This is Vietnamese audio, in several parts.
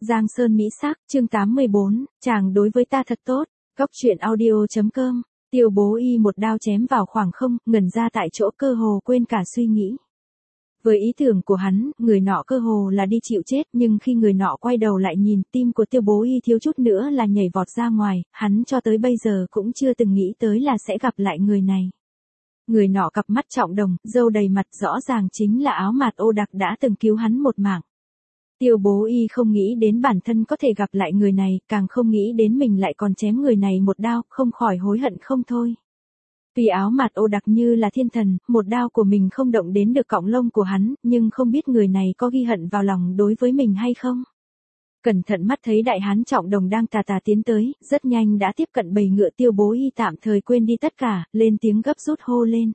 Giang Sơn Mỹ Sắc, chương 84, chàng đối với ta thật tốt, góc truyện audio.com, Tiêu Bố Y một đao chém vào khoảng không, ngẩn ra tại chỗ cơ hồ quên cả suy nghĩ. Với ý tưởng của hắn, người nọ cơ hồ là đi chịu chết, nhưng khi người nọ quay đầu lại nhìn, tim của Tiêu Bố Y thiếu chút nữa là nhảy vọt ra ngoài, hắn cho tới bây giờ cũng chưa từng nghĩ tới là sẽ gặp lại người này. Người nọ cặp mắt trọng đồng, râu đầy mặt, rõ ràng chính là Áo Mạt Ô Đặc đã từng cứu hắn một mạng. Tiêu Bố Y không nghĩ đến bản thân có thể gặp lại người này, càng không nghĩ đến mình lại còn chém người này một đao, không khỏi hối hận không thôi. Tuy Áo Mạt Ô Đặc như là thiên thần, một đao của mình không động đến được cọng lông của hắn, nhưng không biết người này có ghi hận vào lòng đối với mình hay không. Cẩn thận mắt thấy đại hán trọng đồng đang tà tà tiến tới, rất nhanh đã tiếp cận bầy ngựa. Tiêu Bố Y tạm thời quên đi tất cả, lên tiếng gấp rút hô lên.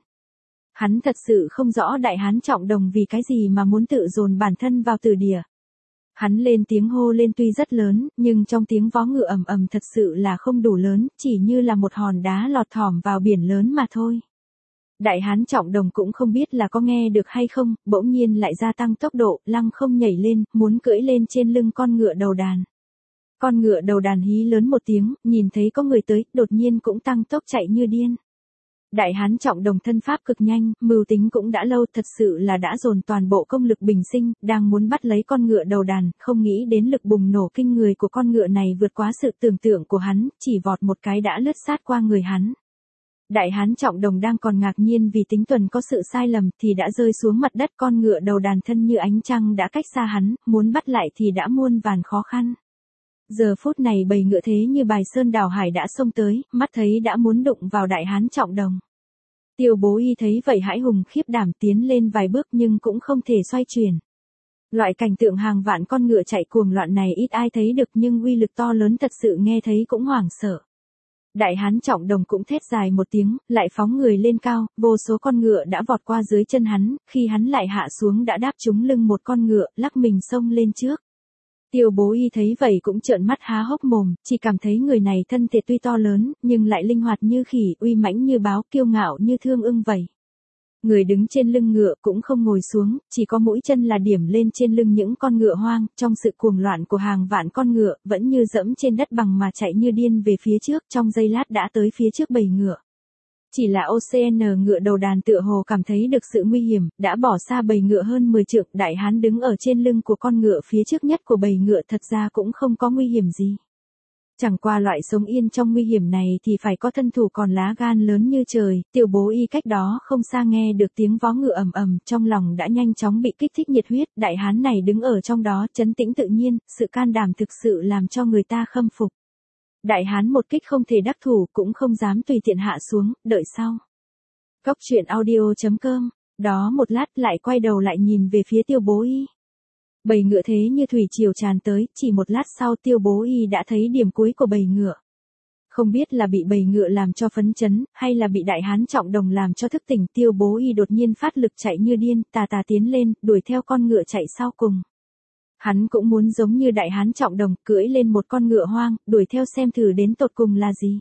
Hắn thật sự không rõ đại hán trọng đồng vì cái gì mà muốn tự dồn bản thân vào tử địa. Hắn lên tiếng hô lên tuy rất lớn, nhưng trong tiếng vó ngựa ầm ầm thật sự là không đủ lớn, chỉ như là một hòn đá lọt thỏm vào biển lớn mà thôi. Đại hán trọng đồng cũng không biết là có nghe được hay không, bỗng nhiên lại gia tăng tốc độ, lăng không nhảy lên, muốn cưỡi lên trên lưng con ngựa đầu đàn. Con ngựa đầu đàn hí lớn một tiếng, nhìn thấy có người tới, đột nhiên cũng tăng tốc chạy như điên. Đại hán trọng đồng thân pháp cực nhanh, mưu tính cũng đã lâu, thật sự là đã dồn toàn bộ công lực bình sinh, đang muốn bắt lấy con ngựa đầu đàn, không nghĩ đến lực bùng nổ kinh người của con ngựa này vượt quá sự tưởng tượng của hắn, chỉ vọt một cái đã lướt sát qua người hắn. Đại hán trọng đồng đang còn ngạc nhiên vì tính tuần có sự sai lầm thì đã rơi xuống mặt đất. Con ngựa đầu đàn thân như ánh trăng đã cách xa hắn, muốn bắt lại thì đã muôn vàn khó khăn. Giờ phút này bầy ngựa thế như bài sơn đảo hải đã xông tới, mắt thấy đã muốn đụng vào đại hán trọng đồng. Tiêu Bố Y thấy vậy hãi hùng khiếp đảm tiến lên vài bước nhưng cũng không thể xoay chuyển. Loại cảnh tượng hàng vạn con ngựa chạy cuồng loạn này ít ai thấy được, nhưng uy lực to lớn thật sự nghe thấy cũng hoảng sợ. Đại hán trọng đồng cũng thét dài một tiếng, lại phóng người lên cao, vô số con ngựa đã vọt qua dưới chân hắn, khi hắn lại hạ xuống đã đáp trúng lưng một con ngựa, lắc mình xông lên trước. Tiêu Bố Y thấy vậy cũng trợn mắt há hốc mồm, chỉ cảm thấy người này thân thể tuy to lớn, nhưng lại linh hoạt như khỉ, uy mãnh như báo, kiêu ngạo như thương ưng vậy. Người đứng trên lưng ngựa cũng không ngồi xuống, chỉ có mũi chân là điểm lên trên lưng những con ngựa hoang, trong sự cuồng loạn của hàng vạn con ngựa, vẫn như dẫm trên đất bằng mà chạy như điên về phía trước, trong giây lát đã tới phía trước bầy ngựa. Chỉ là OCN ngựa đầu đàn tựa hồ cảm thấy được sự nguy hiểm, đã bỏ xa bầy ngựa hơn 10 trượng. Đại hán đứng ở trên lưng của con ngựa phía trước nhất của bầy ngựa thật ra cũng không có nguy hiểm gì. Chẳng qua loại sống yên trong nguy hiểm này thì phải có thân thủ còn lá gan lớn như trời. Tiêu Bố Y cách đó không xa nghe được tiếng vó ngựa ầm ầm, trong lòng đã nhanh chóng bị kích thích nhiệt huyết. Đại hán này đứng ở trong đó trấn tĩnh tự nhiên, sự can đảm thực sự làm cho người ta khâm phục. Đại hán một kích không thể đắc thủ, cũng không dám tùy tiện hạ xuống, đợi sau. Góc truyện audio.com, đó một lát lại quay đầu lại nhìn về phía Tiêu Bố Y. Bầy ngựa thế như thủy triều tràn tới, chỉ một lát sau Tiêu Bố Y đã thấy điểm cuối của bầy ngựa. Không biết là bị bầy ngựa làm cho phấn chấn, hay là bị đại hán trọng đồng làm cho thức tỉnh, Tiêu Bố Y đột nhiên phát lực chạy như điên, tà tà tiến lên, đuổi theo con ngựa chạy sau cùng. Hắn cũng muốn giống như đại hán trọng đồng, cưỡi lên một con ngựa hoang, đuổi theo xem thử đến tột cùng là gì.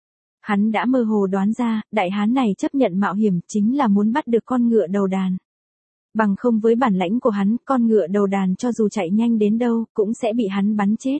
Hắn đã mơ hồ đoán ra, đại hán này chấp nhận mạo hiểm chính là muốn bắt được con ngựa đầu đàn. Bằng không với bản lãnh của hắn, con ngựa đầu đàn cho dù chạy nhanh đến đâu, cũng sẽ bị hắn bắn chết.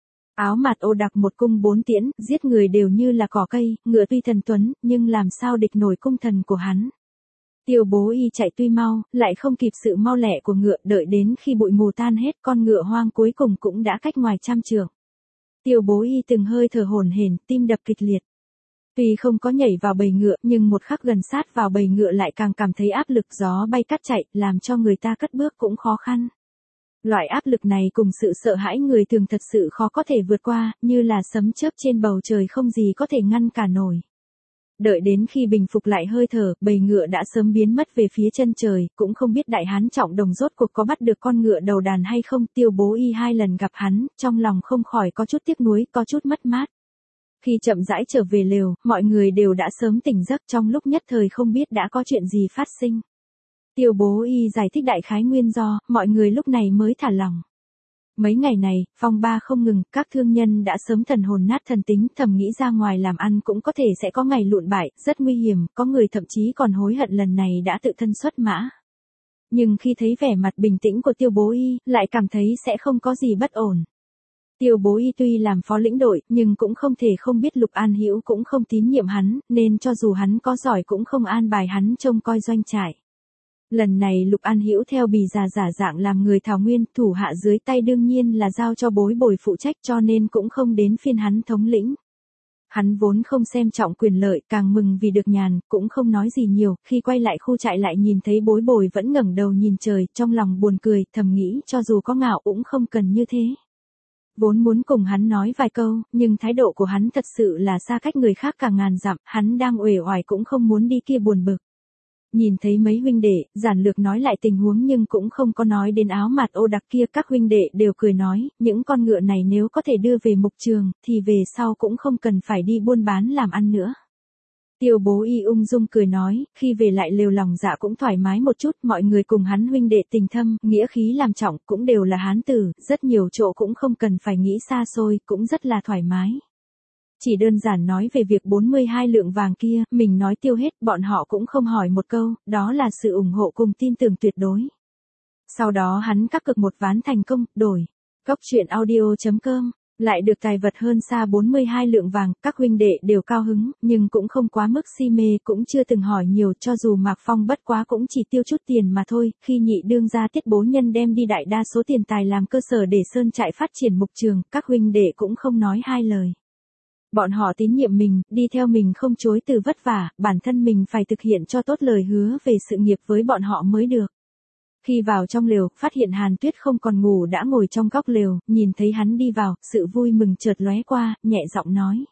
Áo Mạt Ô Đặc một cung 4 tiễn, giết người đều như là cỏ cây, ngựa tuy thần tuấn, nhưng làm sao địch nổi cung thần của hắn. Tiêu Bố Y chạy tuy mau, lại không kịp sự mau lẹ của ngựa, đợi đến khi bụi mù tan hết, con ngựa hoang cuối cùng cũng đã cách ngoài trăm trượng. Tiêu Bố Y từng hơi thở hổn hển, tim đập kịch liệt. Tuy không có nhảy vào bầy ngựa, nhưng một khắc gần sát vào bầy ngựa lại càng cảm thấy áp lực, gió bay cắt chạy, làm cho người ta cất bước cũng khó khăn. Loại áp lực này cùng sự sợ hãi người thường thật sự khó có thể vượt qua, như là sấm chớp trên bầu trời không gì có thể ngăn cả nổi. Đợi đến khi bình phục lại hơi thở, bầy ngựa đã sớm biến mất về phía chân trời, cũng không biết đại hán trọng đồng rốt cuộc có bắt được con ngựa đầu đàn hay không. Tiêu Bố Y 2 lần gặp hắn, trong lòng không khỏi có chút tiếc nuối, có chút mất mát. Khi chậm rãi trở về lều, mọi người đều đã sớm tỉnh giấc, trong lúc nhất thời không biết đã có chuyện gì phát sinh. Tiêu Bố Y giải thích đại khái nguyên do, mọi người lúc này mới thả lỏng. Mấy ngày này, phong ba không ngừng, các thương nhân đã sớm thần hồn nát thần tính, thầm nghĩ ra ngoài làm ăn cũng có thể sẽ có ngày lụn bại, rất nguy hiểm, có người thậm chí còn hối hận lần này đã tự thân xuất mã. Nhưng khi thấy vẻ mặt bình tĩnh của Tiêu Bố Y, lại cảm thấy sẽ không có gì bất ổn. Tiêu Bố Y tuy làm phó lĩnh đội, nhưng cũng không thể không biết Lục An Hữu cũng không tín nhiệm hắn, nên cho dù hắn có giỏi cũng không an bài hắn trông coi doanh trại. Lần này Lục An Hữu theo Bì Già giả dạng làm người Thảo Nguyên, thủ hạ dưới tay đương nhiên là giao cho Bối Bồi phụ trách, cho nên cũng không đến phiên hắn thống lĩnh. Hắn vốn không xem trọng quyền lợi, càng mừng vì được nhàn, cũng không nói gì nhiều, khi quay lại khu trại lại nhìn thấy Bối Bồi vẫn ngẩng đầu nhìn trời, trong lòng buồn cười, thầm nghĩ cho dù có ngạo cũng không cần như thế. Vốn muốn cùng hắn nói vài câu, nhưng thái độ của hắn thật sự là xa cách người khác cả ngàn dặm, hắn đang uể oải cũng không muốn đi kia buồn bực. Nhìn thấy mấy huynh đệ, giản lược nói lại tình huống nhưng cũng không có nói đến áo mạt ô đặc kia, các huynh đệ đều cười nói, những con ngựa này nếu có thể đưa về mục trường, thì về sau cũng không cần phải đi buôn bán làm ăn nữa. Tiêu Bố Y ung dung cười nói, khi về lại lều lòng dạ cũng thoải mái một chút, mọi người cùng hắn huynh đệ tình thâm, nghĩa khí làm trọng, cũng đều là hán tử, rất nhiều chỗ cũng không cần phải nghĩ xa xôi, cũng rất là thoải mái. Chỉ đơn giản nói về việc 42 lượng vàng kia, mình nói tiêu hết, bọn họ cũng không hỏi một câu, đó là sự ủng hộ cùng tin tưởng tuyệt đối. Sau đó hắn cắt cược một ván thành công, đổi. Góc truyện audio.com, lại được tài vật hơn xa 42 lượng vàng, các huynh đệ đều cao hứng, nhưng cũng không quá mức si mê, cũng chưa từng hỏi nhiều, cho dù Mạc Phong bất quá cũng chỉ tiêu chút tiền mà thôi, khi nhị đương gia Tiết Bố Nhân đem đi đại đa số tiền tài làm cơ sở để sơn trại phát triển mục trường, các huynh đệ cũng không nói hai lời. Bọn họ tín nhiệm mình, đi theo mình không chối từ vất vả, bản thân mình phải thực hiện cho tốt lời hứa về sự nghiệp với bọn họ mới được. Khi vào trong lều, phát hiện Hàn Tuyết không còn ngủ đã ngồi trong góc lều, nhìn thấy hắn đi vào, sự vui mừng chợt lóe qua, nhẹ giọng nói.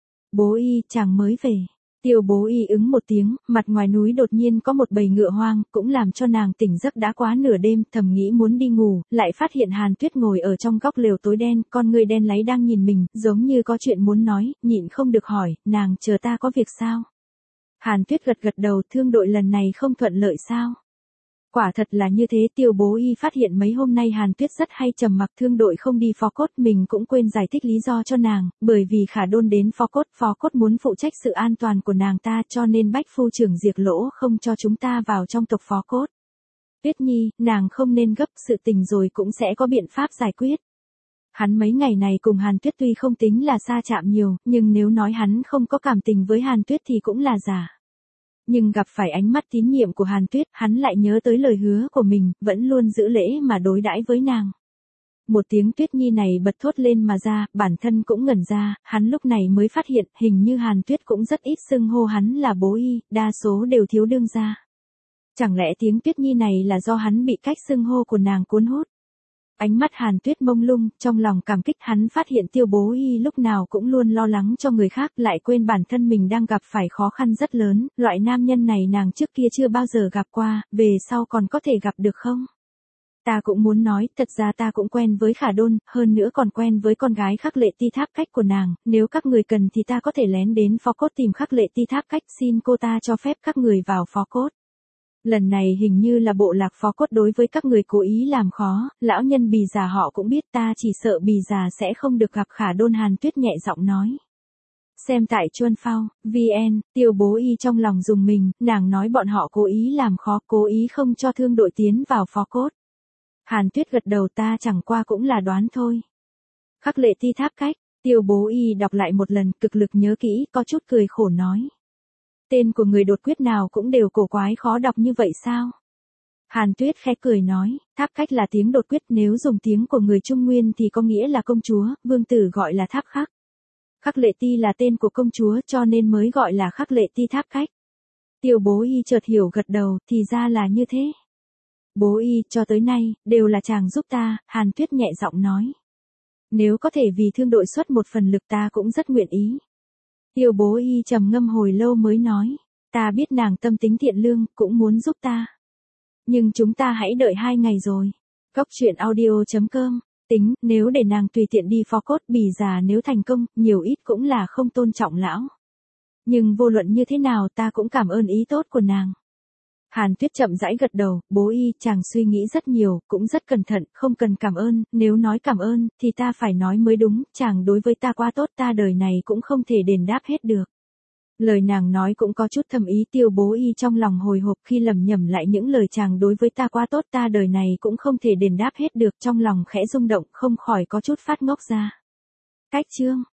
Bố Y, chàng mới về. Tiêu Bố Y ứng một tiếng, mặt ngoài núi đột nhiên có một bầy ngựa hoang, cũng làm cho nàng tỉnh giấc đã quá nửa đêm, thầm nghĩ muốn đi ngủ, lại phát hiện Hàn Tuyết ngồi ở trong góc lều tối đen, con người đen láy đang nhìn mình, giống như có chuyện muốn nói, nhịn không được hỏi, nàng chờ ta có việc sao? Hàn Tuyết gật gật đầu, thương đội lần này không thuận lợi sao? Quả thật là như thế, Tiêu Bố Y phát hiện mấy hôm nay Hàn Tuyết rất hay trầm mặc, thương đội không đi phó cốt, mình cũng quên giải thích lý do cho nàng, bởi vì Khả Đôn đến phó cốt muốn phụ trách sự an toàn của nàng ta, cho nên Bách phu trưởng Diệp Lỗ không cho chúng ta vào trong tộc phó cốt. Tuyết Nhi, nàng không nên gấp, sự tình rồi cũng sẽ có biện pháp giải quyết. Hắn mấy ngày này cùng Hàn Tuyết tuy không tính là xa chạm nhiều, nhưng nếu nói hắn không có cảm tình với Hàn Tuyết thì cũng là giả. Nhưng gặp phải ánh mắt tín nhiệm của Hàn Tuyết, hắn lại nhớ tới lời hứa của mình, vẫn luôn giữ lễ mà đối đãi với nàng. Một tiếng Tuyết Nhi này bật thốt lên mà ra, bản thân cũng ngẩn ra, hắn lúc này mới phát hiện, hình như Hàn Tuyết cũng rất ít xưng hô hắn là Bố Y, đa số đều thiếu đương gia. Chẳng lẽ tiếng Tuyết Nhi này là do hắn bị cách xưng hô của nàng cuốn hút? Ánh mắt Hàn Tuyết mông lung, trong lòng cảm kích, hắn phát hiện Tiêu Bố Y lúc nào cũng luôn lo lắng cho người khác, lại quên bản thân mình đang gặp phải khó khăn rất lớn, loại nam nhân này nàng trước kia chưa bao giờ gặp qua, về sau còn có thể gặp được không? Ta cũng muốn nói, thật ra ta cũng quen với Khả Đôn, hơn nữa còn quen với con gái Khắc Lệ Ti Tháp Cách của nàng, nếu các người cần thì ta có thể lén đến phó cốt tìm Khắc Lệ Ti Tháp Cách, xin cô ta cho phép các người vào phó cốt. Lần này hình như là bộ lạc phó cốt đối với các người cố ý làm khó, lão nhân Bì Già họ cũng biết, ta chỉ sợ Bì Già sẽ không được gặp Khả Đôn. Hàn Tuyết nhẹ giọng nói. Xem tại Chuân Phao, VN, Tiêu Bố Y trong lòng dùng mình, nàng nói bọn họ cố ý làm khó, cố ý không cho thương đội tiến vào phó cốt. Hàn Tuyết gật đầu, ta chẳng qua cũng là đoán thôi. Khắc Lệ Ti Tháp Cách, Tiêu Bố Y đọc lại một lần, cực lực nhớ kỹ, có chút cười khổ nói. Tên của người đột quyết nào cũng đều cổ quái khó đọc như vậy sao? Hàn Tuyết khẽ cười nói, Tháp Cách là tiếng đột quyết, nếu dùng tiếng của người Trung Nguyên thì có nghĩa là công chúa, vương tử gọi là Tháp Khắc. Khắc Lệ Ti là tên của công chúa cho nên mới gọi là Khắc Lệ Ti Tháp Cách. Tiêu Bố Y chợt hiểu gật đầu, thì ra là như thế. Bố Y, cho tới nay, đều là chàng giúp ta, Hàn Tuyết nhẹ giọng nói. Nếu có thể vì thương đội xuất một phần lực ta cũng rất nguyện ý. Tiêu Bố Y trầm ngâm hồi lâu mới nói, ta biết nàng tâm tính thiện lương, cũng muốn giúp ta. Nhưng chúng ta hãy đợi 2 ngày rồi. Góc truyện audio.com, tính, nếu để nàng tùy tiện đi phó cốt, Bì Già nếu thành công, nhiều ít cũng là không tôn trọng lão. Nhưng vô luận như thế nào ta cũng cảm ơn ý tốt của nàng. Hàn Tuyết chậm rãi gật đầu, Bố Y, chàng suy nghĩ rất nhiều, cũng rất cẩn thận, không cần cảm ơn, nếu nói cảm ơn, thì ta phải nói mới đúng, chàng đối với ta quá tốt, ta đời này cũng không thể đền đáp hết được. Lời nàng nói cũng có chút thâm ý, Tiêu Bố Y trong lòng hồi hộp khi lẩm nhẩm lại những lời chàng đối với ta quá tốt, ta đời này cũng không thể đền đáp hết được, trong lòng khẽ rung động, không khỏi có chút phát ngốc ra. Cách chương